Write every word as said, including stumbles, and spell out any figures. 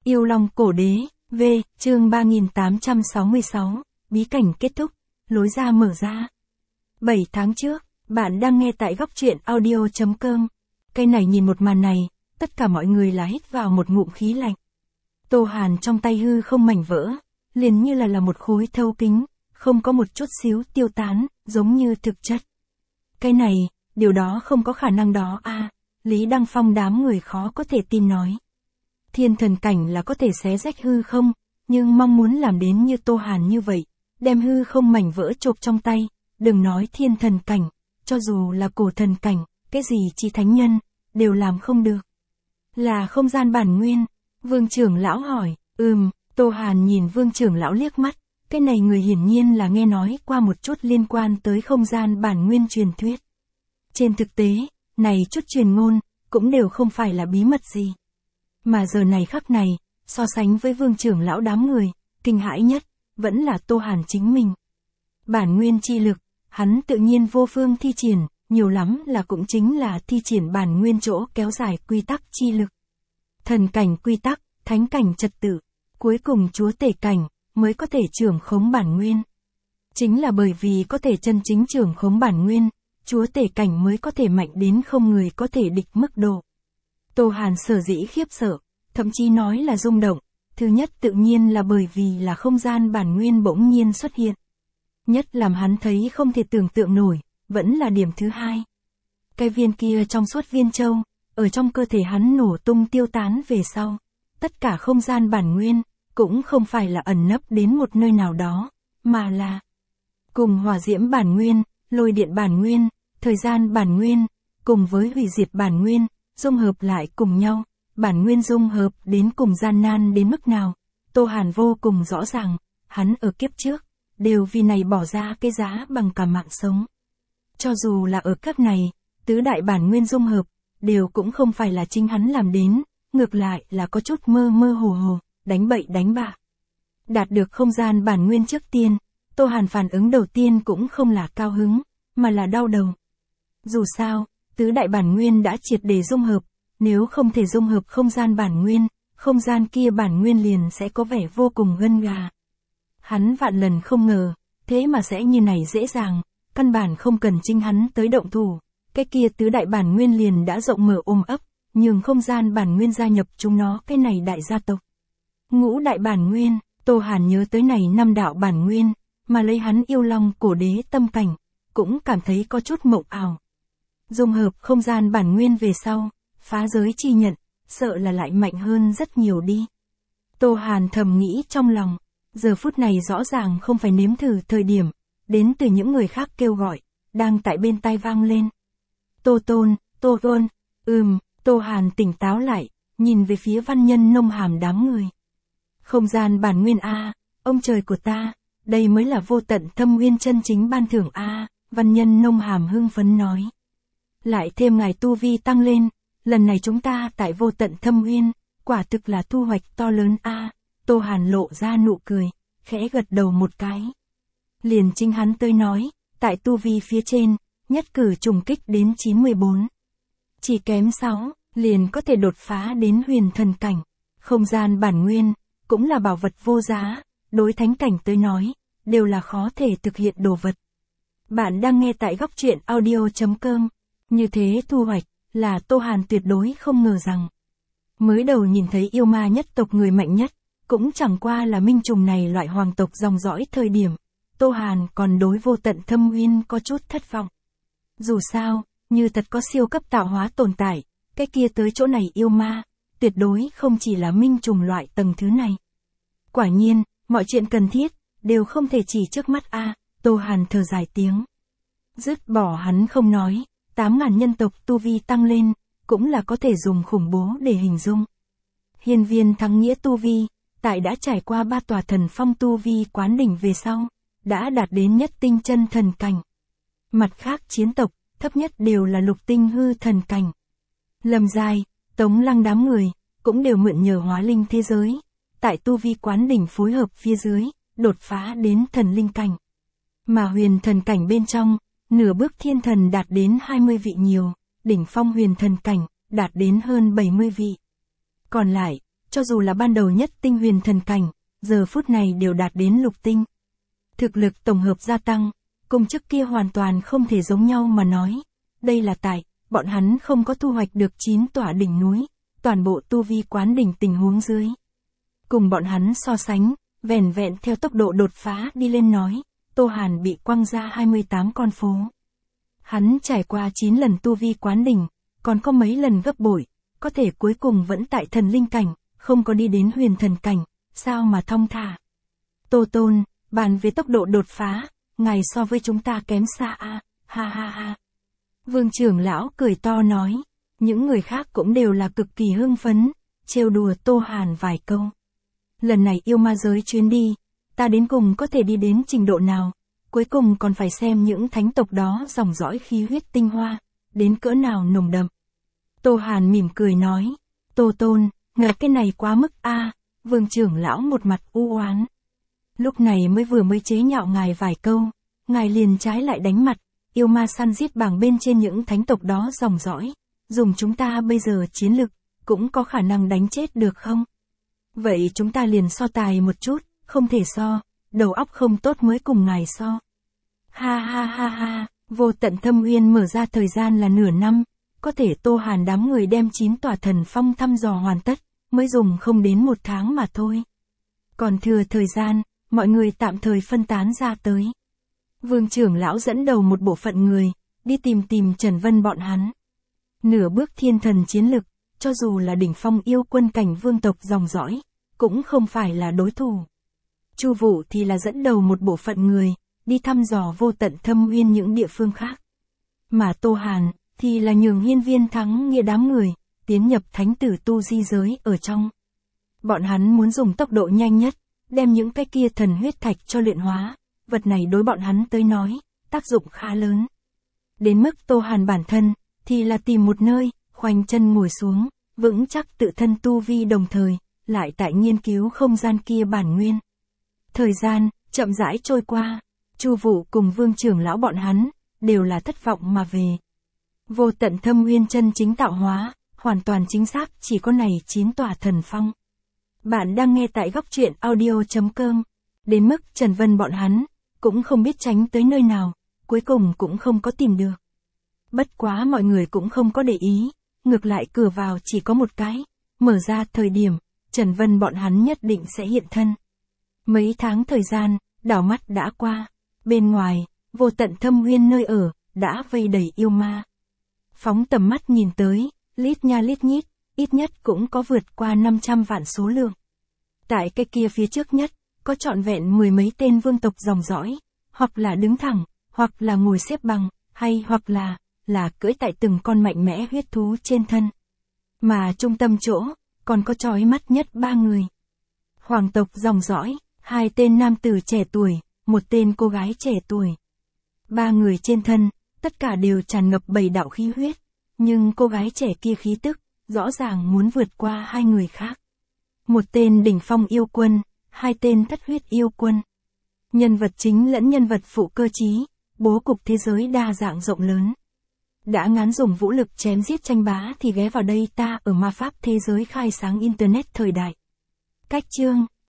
Yêu Long Cổ Đế, V, chương ba nghìn tám trăm sáu mươi sáu, bí cảnh kết thúc, lối ra mở ra. bảy tháng trước, bạn đang nghe tại góc truyện audio chấm com. Cái này nhìn một màn này, tất cả mọi người là hít vào một ngụm khí lạnh. Tô Hàn trong tay hư không mảnh vỡ, liền như là là một khối thấu kính, không có một chút xíu tiêu tán, giống như thực chất. Cái này, điều đó không có khả năng đó a. Lý Đăng Phong đám người khó có thể tin nói. Thiên thần cảnh là có thể xé rách hư không, nhưng mong muốn làm đến như Tô Hàn như vậy, đem hư không mảnh vỡ chộp trong tay, đừng nói thiên thần cảnh, cho dù là cổ thần cảnh, cái gì chi thánh nhân, đều làm không được. Là không gian bản nguyên, Vương trưởng lão hỏi, ừm, Tô Hàn nhìn Vương trưởng lão liếc mắt, cái này người hiển nhiên là nghe nói qua một chút liên quan tới không gian bản nguyên truyền thuyết. Trên thực tế, này chút truyền ngôn, cũng đều không phải là bí mật gì. Mà giờ này khắc này, so sánh với Vương trưởng lão đám người, kinh hãi nhất, vẫn là Tô Hàn chính mình. Bản nguyên chi lực, hắn tự nhiên vô phương thi triển, nhiều lắm là cũng chính là thi triển bản nguyên chỗ kéo dài quy tắc chi lực. Thần cảnh quy tắc, thánh cảnh trật tự, cuối cùng chúa tể cảnh, mới có thể trưởng khống bản nguyên. Chính là bởi vì có thể chân chính trưởng khống bản nguyên, chúa tể cảnh mới có thể mạnh đến không người có thể địch mức độ. Tô Hàn sở dĩ khiếp sợ, thậm chí nói là rung động, thứ nhất tự nhiên là bởi vì là không gian bản nguyên bỗng nhiên xuất hiện. Nhất làm hắn thấy không thể tưởng tượng nổi, vẫn là điểm thứ hai. Cái viên kia trong suốt viên châu, ở trong cơ thể hắn nổ tung tiêu tán về sau. Tất cả không gian bản nguyên, cũng không phải là ẩn nấp đến một nơi nào đó, mà là cùng hỏa diễm bản nguyên, lôi điện bản nguyên, thời gian bản nguyên, cùng với hủy diệt bản nguyên, dung hợp lại cùng nhau, bản nguyên dung hợp đến cùng gian nan đến mức nào. Tô Hàn vô cùng rõ ràng, hắn ở kiếp trước, đều vì này bỏ ra cái giá bằng cả mạng sống. Cho dù là ở cấp này, tứ đại bản nguyên dung hợp, đều cũng không phải là chính hắn làm đến, ngược lại là có chút mơ mơ hồ hồ, đánh bậy đánh bạ. Đạt được không gian bản nguyên trước tiên, Tô Hàn phản ứng đầu tiên cũng không là cao hứng, mà là đau đầu. Dù sao, tứ đại bản nguyên đã triệt để dung hợp, nếu không thể dung hợp không gian bản nguyên, không gian kia bản nguyên liền sẽ có vẻ vô cùng gân gà. Hắn vạn lần không ngờ, thế mà sẽ như này dễ dàng, căn bản không cần chính hắn tới động thủ, cái kia tứ đại bản nguyên liền đã rộng mở ôm ấp, nhường không gian bản nguyên gia nhập chúng nó cái này đại gia tộc. Ngũ đại bản nguyên, Tô Hàn nhớ tới này năm đạo bản nguyên, mà lấy hắn Yêu Long Cổ Đế tâm cảnh, cũng cảm thấy có chút mộng ảo. Dung hợp không gian bản nguyên về sau, phá giới chi nhận, sợ là lại mạnh hơn rất nhiều đi. Tô Hàn thầm nghĩ trong lòng, giờ phút này rõ ràng không phải nếm thử thời điểm, đến từ những người khác kêu gọi, đang tại bên tai vang lên. Tô Tôn, Tô Tôn, ừm, Tô Hàn tỉnh táo lại, nhìn về phía Văn Nhân Nông Hàm đám người. Không gian bản nguyên a, ông trời của ta, đây mới là vô tận thâm nguyên chân chính ban thưởng a, Văn Nhân Nông Hàm hưng phấn nói. Lại thêm ngài tu vi tăng lên, lần này chúng ta tại vô tận thâm nguyên, quả thực là thu hoạch to lớn a. Tô Hàn lộ ra nụ cười, khẽ gật đầu một cái. Liền chính hắn tới nói, tại tu vi phía trên, nhất cử trùng kích đến chín mươi bốn. Chỉ kém sáu, liền có thể đột phá đến huyền thần cảnh. Không gian bản nguyên, cũng là bảo vật vô giá, đối thánh cảnh tới nói, đều là khó thể thực hiện đồ vật. Bạn đang nghe tại góc truyện audio chấm com. Như thế thu hoạch, là Tô Hàn tuyệt đối không ngờ rằng. Mới đầu nhìn thấy yêu ma nhất tộc người mạnh nhất, cũng chẳng qua là minh trùng này loại hoàng tộc dòng dõi thời điểm. Tô Hàn còn đối vô tận thâm nguyên có chút thất vọng. Dù sao, như thật có siêu cấp tạo hóa tồn tại, cái kia tới chỗ này yêu ma, tuyệt đối không chỉ là minh trùng loại tầng thứ này. Quả nhiên, mọi chuyện cần thiết, đều không thể chỉ trước mắt a. Tô Hàn thở dài tiếng. Dứt bỏ hắn không nói, tám ngàn nhân tộc tu vi tăng lên, cũng là có thể dùng khủng bố để hình dung. Hiên Viên Thắng Nghĩa tu vi, tại đã trải qua ba tòa thần phong tu vi quán đỉnh về sau, đã đạt đến nhất tinh chân thần cảnh. Mặt khác chiến tộc, thấp nhất đều là lục tinh hư thần cảnh. Lâm Giai, Tống Lăng đám người, cũng đều mượn nhờ hóa linh thế giới, tại tu vi quán đỉnh phối hợp phía dưới, đột phá đến thần linh cảnh. Mà huyền thần cảnh bên trong, nửa bước thiên thần đạt đến hai mươi vị nhiều, đỉnh phong huyền thần cảnh, đạt đến hơn bảy mươi vị. Còn lại, cho dù là ban đầu nhất tinh huyền thần cảnh, giờ phút này đều đạt đến lục tinh. Thực lực tổng hợp gia tăng, cùng trước kia hoàn toàn không thể giống nhau mà nói. Đây là tại, bọn hắn không có thu hoạch được chín tỏa đỉnh núi, toàn bộ tu vi quán đỉnh tình huống dưới. Cùng bọn hắn so sánh, vẻn vẹn theo tốc độ đột phá đi lên nói, Tô Hàn bị quăng ra hai mươi tám con phố. Hắn trải qua chín lần tu vi quán đỉnh, còn có mấy lần gấp bội, có thể cuối cùng vẫn tại thần linh cảnh, không có đi đến huyền thần cảnh, sao mà thong thả. Tô Tôn, bàn về tốc độ đột phá, ngài so với chúng ta kém xa a, ha ha ha. Vương trưởng lão cười to nói, những người khác cũng đều là cực kỳ hưng phấn, trêu đùa Tô Hàn vài câu. Lần này yêu ma giới chuyến đi, ta đến cùng có thể đi đến trình độ nào, cuối cùng còn phải xem những thánh tộc đó dòng dõi khí huyết tinh hoa, đến cỡ nào nồng đậm. Tô Hàn mỉm cười nói, Tô Tôn, ngài cái này quá mức a. Vương trưởng lão một mặt u oán. Lúc này mới vừa mới chế nhạo ngài vài câu, ngài liền trái lại đánh mặt, yêu ma săn giết bảng bên trên những thánh tộc đó dòng dõi, dùng chúng ta bây giờ chiến lực, cũng có khả năng đánh chết được không? Vậy chúng ta liền so tài một chút, không thể so, đầu óc không tốt mới cùng ngài so. Ha ha ha ha, vô tận thâm uyên mở ra thời gian là nửa năm, có thể Tô Hàn đám người đem chín tòa thần phong thăm dò hoàn tất, mới dùng không đến một tháng mà thôi. Còn thừa thời gian, mọi người tạm thời phân tán ra tới. Vương trưởng lão dẫn đầu một bộ phận người, đi tìm tìm Trần Vân bọn hắn. Nửa bước thiên thần chiến lực, cho dù là đỉnh phong yêu quân cảnh vương tộc dòng dõi, cũng không phải là đối thủ. Chu Vũ thì là dẫn đầu một bộ phận người, đi thăm dò vô tận thâm uyên những địa phương khác. Mà Tô Hàn, thì là nhường hiên viên thắng nghĩa đám người, tiến nhập thánh tử tu di giới ở trong. Bọn hắn muốn dùng tốc độ nhanh nhất, đem những cái kia thần huyết thạch cho luyện hóa, vật này đối bọn hắn tới nói, tác dụng khá lớn. Đến mức Tô Hàn bản thân, thì là tìm một nơi, khoanh chân ngồi xuống, vững chắc tự thân tu vi đồng thời, lại tại nghiên cứu không gian kia bản nguyên. Thời gian, chậm rãi trôi qua, Chu Vũ cùng Vương trưởng lão bọn hắn, đều là thất vọng mà về. Vô tận thâm uyên chân chính tạo hóa, hoàn toàn chính xác chỉ có này chín tòa thần phong. Bạn đang nghe tại góc truyện audio chấm com. Đến mức Trần Vân bọn hắn, cũng không biết tránh tới nơi nào, cuối cùng cũng không có tìm được. Bất quá mọi người cũng không có để ý, ngược lại cửa vào chỉ có một cái, mở ra thời điểm, Trần Vân bọn hắn nhất định sẽ hiện thân. Mấy tháng thời gian, đảo mắt đã qua, bên ngoài, vô tận thâm uyên nơi ở, đã vây đầy yêu ma. Phóng tầm mắt nhìn tới, lít nha lít nhít, ít nhất cũng có vượt qua năm trăm vạn số lượng. Tại cái kia phía trước nhất, có trọn vẹn mười mấy tên vương tộc dòng dõi, hoặc là đứng thẳng, hoặc là ngồi xếp bằng, hay hoặc là, là cưỡi tại từng con mạnh mẽ huyết thú trên thân. Mà trung tâm chỗ, còn có chói mắt nhất ba người. Hoàng tộc dòng dõi, hai tên nam tử trẻ tuổi, một tên cô gái trẻ tuổi. Ba người trên thân, tất cả đều tràn ngập bảy đạo khí huyết, nhưng cô gái trẻ kia khí tức, rõ ràng muốn vượt qua hai người khác. Một tên đỉnh phong yêu quân, hai tên thất huyết yêu quân. Nhân vật chính lẫn nhân vật phụ cơ trí, bố cục thế giới đa dạng rộng lớn. Đã ngán dùng vũ lực chém giết tranh bá thì ghé vào đây ta ở ma pháp thế giới khai sáng internet thời đại. Cách chương